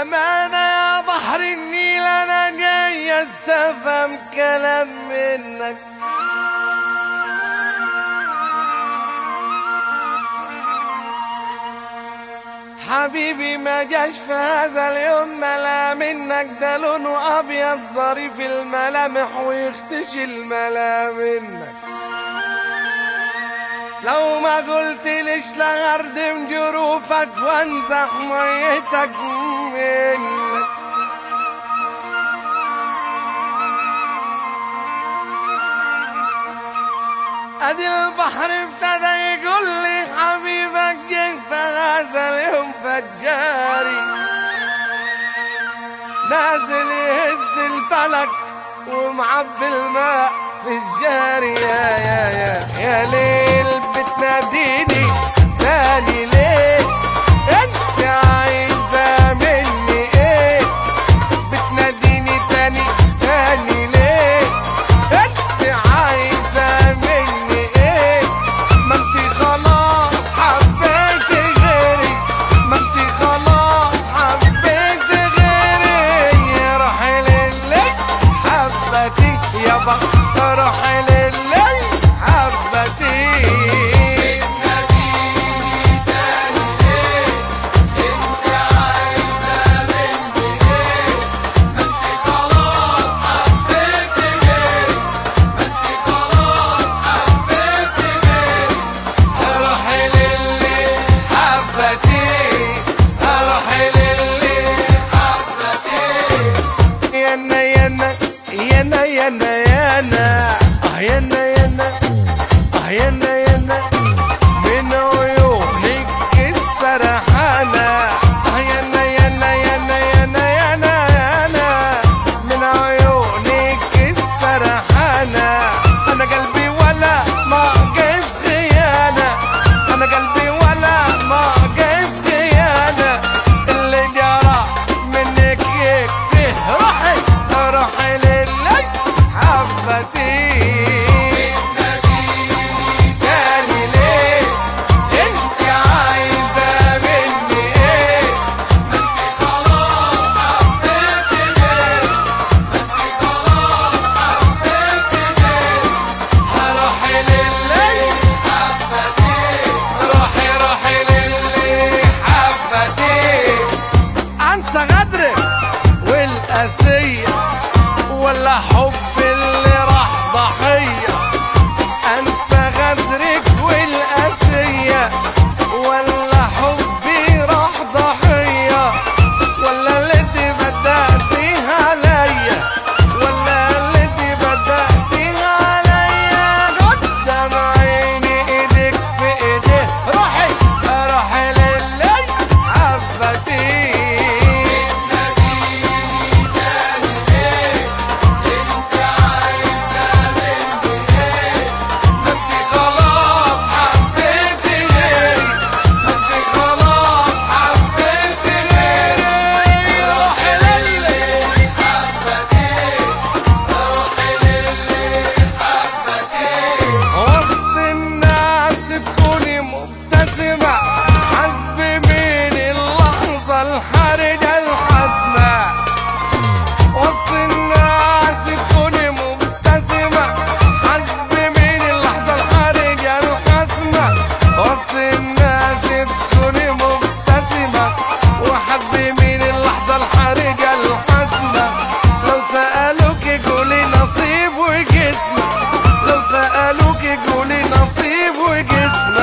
أمانة يا بحر النيل، أنا جاي أستفهم كلام منك. حبيبي ما جاش في هذا اليوم ملا منك، ده لونه أبيض ظريف الملامح ويختشي الملا منك. لو ما قلت ليش لغردم جروفك وانزح ميتك منك. ادي البحر ابتدى يقول لي حبيبك جه في هذا اليوم فجاري، نازل يهز الفلك ومعبي الماء في الجاري. يا ليل بتناديني تاني ليه؟ انت عايزة مني ايه؟ بتناديني تاني ليه؟ انت عايزة مني ايه؟ ما انت خلاص حبيتي غيري، ما انت خلاص حبيتي غيري. روحي للي حبتي يابا، روحي للي حبتي. يانا يانا يانا يانا يانا يانا يانا من عيونك السرحانة. يانا يانا يانا يانا يانا يانا من عيونك السرحانة. أنا قلبي ولا ناقص خيانة، أنا قلبي ولا ناقص خيانة. اللي جرى منك يكفيه، روحي روحي للي حبتي. تاني ليه؟ انت عايزة مني ايه؟ ما انت خلاص حبيتي غيري، ما انت خلاص حبيتي غيري. روحي للي حبتي، روحي للي حبتي. انسى غدرك والقاسية ولا حب اللي راح ضحية؟ انسى غدرك والقاسية ولا حبي راح ضحية؟ ولا اللي انت بدأتيها عليا، ولا اللي انت بدأتيها عليا؟ قدام عيني ايدك في ايديه، روحي للي حبتي. وسط الناس تكوني مبتسمة، حسبي من اللحظة الحرجة الحاسمة. وسط الناس تكوني مبتسمة، حسبي من اللحظة الحرجة الحاسمة. وسط الناس تكوني مبتسمة وحبي من اللحظة الحرجة الحاسمة. لو سألوك قولي نصيب وجسمك، لو سألوك قولي نصيب وجسمك.